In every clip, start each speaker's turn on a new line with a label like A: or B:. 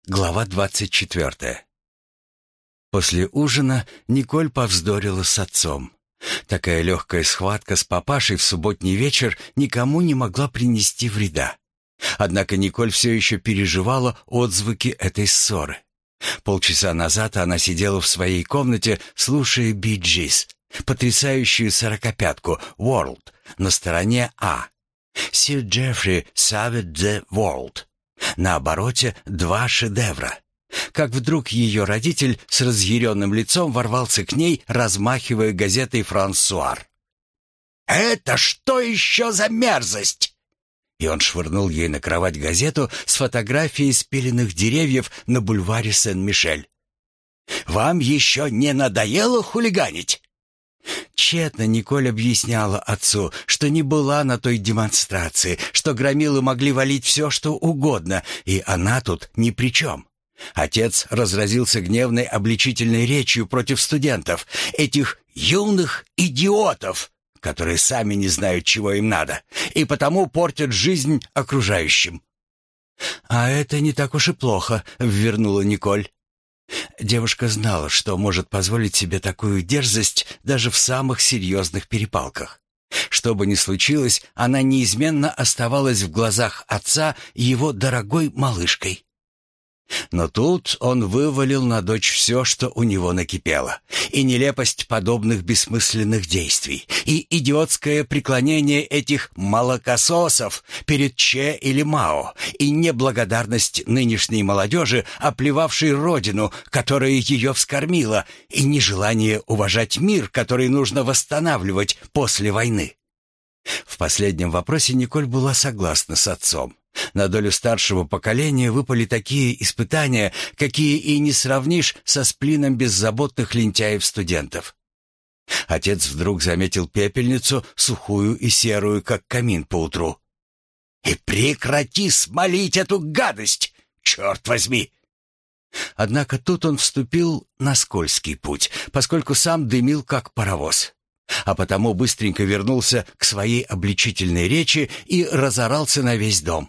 A: Глава 24. После ужина Николь повздорила с отцом. Такая легкая схватка с папашей в субботний вечер никому не могла принести вреда. Однако Николь все еще переживала отзвуки этой ссоры. Полчаса назад она сидела в своей комнате, слушая Bee Gees, потрясающую сорокопятку «World» на стороне А. «Сир Джеффри Saved the World». На обороте два шедевра. Как вдруг ее родитель с разъяренным лицом ворвался к ней, размахивая газетой «Франсуар». «Это что еще за мерзость?» И он швырнул ей на кровать газету с фотографией спиленных деревьев на бульваре Сен-Мишель. «Вам еще не надоело хулиганить?» Тщетно Николь объясняла отцу, что не была на той демонстрации, что громилы могли валить все, что угодно, и она тут ни при чем. Отец разразился гневной обличительной речью против студентов, этих юных идиотов, которые сами не знают, чего им надо, и потому портят жизнь окружающим. «А это не так уж и плохо», — ввернула Николь. Девушка знала, что может позволить себе такую дерзость даже в самых серьезных перепалках. Что бы ни случилось, она неизменно оставалась в глазах отца его дорогой малышкой. Но тут он вывалил на дочь все, что у него накипело, и нелепость подобных бессмысленных действий, и идиотское преклонение этих молокососов перед Че или Мао, и неблагодарность нынешней молодежи, оплевавшей родину, которая ее вскормила, и нежелание уважать мир, который нужно восстанавливать после войны. В последнем вопросе Николь была согласна с отцом. На долю старшего поколения выпали такие испытания, какие и не сравнишь со сплином беззаботных лентяев-студентов. Отец вдруг заметил пепельницу, сухую и серую, как камин поутру. «И прекрати смолить эту гадость, черт возьми!» Однако тут он вступил на скользкий путь, поскольку сам дымил, как паровоз. А потому быстренько вернулся к своей обличительной речи и разорался на весь дом.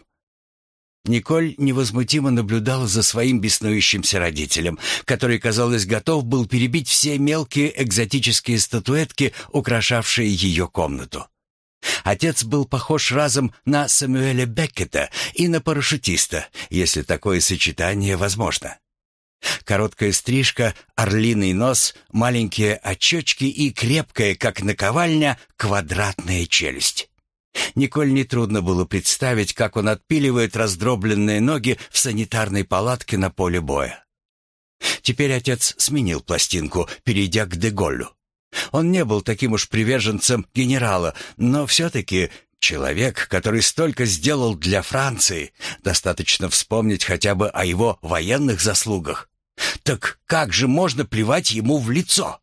A: Николь невозмутимо наблюдала за своим беснующимся родителем, который, казалось, готов был перебить все мелкие экзотические статуэтки, украшавшие ее комнату. Отец был похож разом на Сэмюэля Беккета и на парашютиста, если такое сочетание возможно. Короткая стрижка, орлиный нос, маленькие очечки и крепкая, как наковальня, квадратная челюсть. Николь нетрудно было представить, как он отпиливает раздробленные ноги в санитарной палатке на поле боя. Теперь отец сменил пластинку, перейдя к Де-Голлю. Он не был таким уж приверженцем генерала, но все-таки человек, который столько сделал для Франции, достаточно вспомнить хотя бы о его военных заслугах. Так как же можно плевать ему в лицо?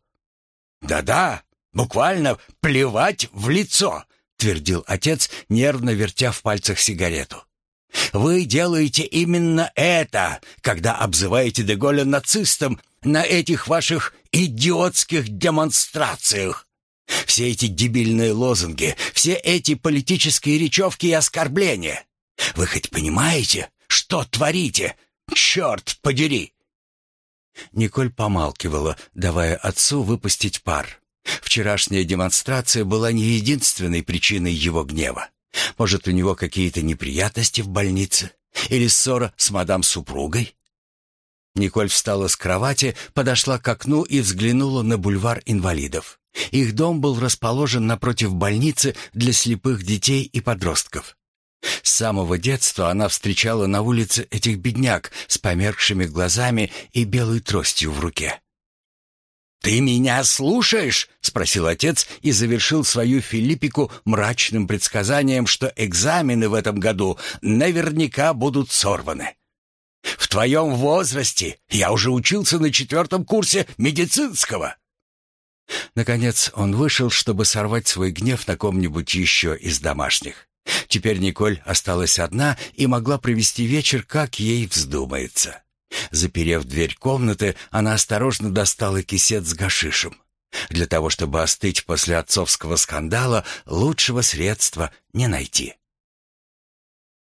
A: Да-да, буквально плевать в лицо, твердил отец, нервно вертя в пальцах сигарету. Вы делаете именно это, когда обзываете Де-Голля нацистом на этих ваших идиотских демонстрациях. Все эти дебильные лозунги, все эти политические речевки и оскорбления. Вы хоть понимаете, что творите? Черт подери!» Николь помалкивала, давая отцу выпустить пар. Вчерашняя демонстрация была не единственной причиной его гнева. Может, у него какие-то неприятности в больнице? Или ссора с мадам-супругой? Николь встала с кровати, подошла к окну и взглянула на бульвар инвалидов. Их дом был расположен напротив больницы для слепых детей и подростков. С самого детства она встречала на улице этих бедняк с померкшими глазами и белой тростью в руке. «Ты меня слушаешь?» — спросил отец и завершил свою филиппику мрачным предсказанием, что экзамены в этом году наверняка будут сорваны. «В твоем возрасте я уже учился на 4-м курсе медицинского». Наконец он вышел, чтобы сорвать свой гнев на ком-нибудь еще из домашних. Теперь Николь осталась одна и могла провести вечер, как ей вздумается. Заперев дверь комнаты, она осторожно достала кисет с гашишем. Для того, чтобы остыть после отцовского скандала, лучшего средства не найти.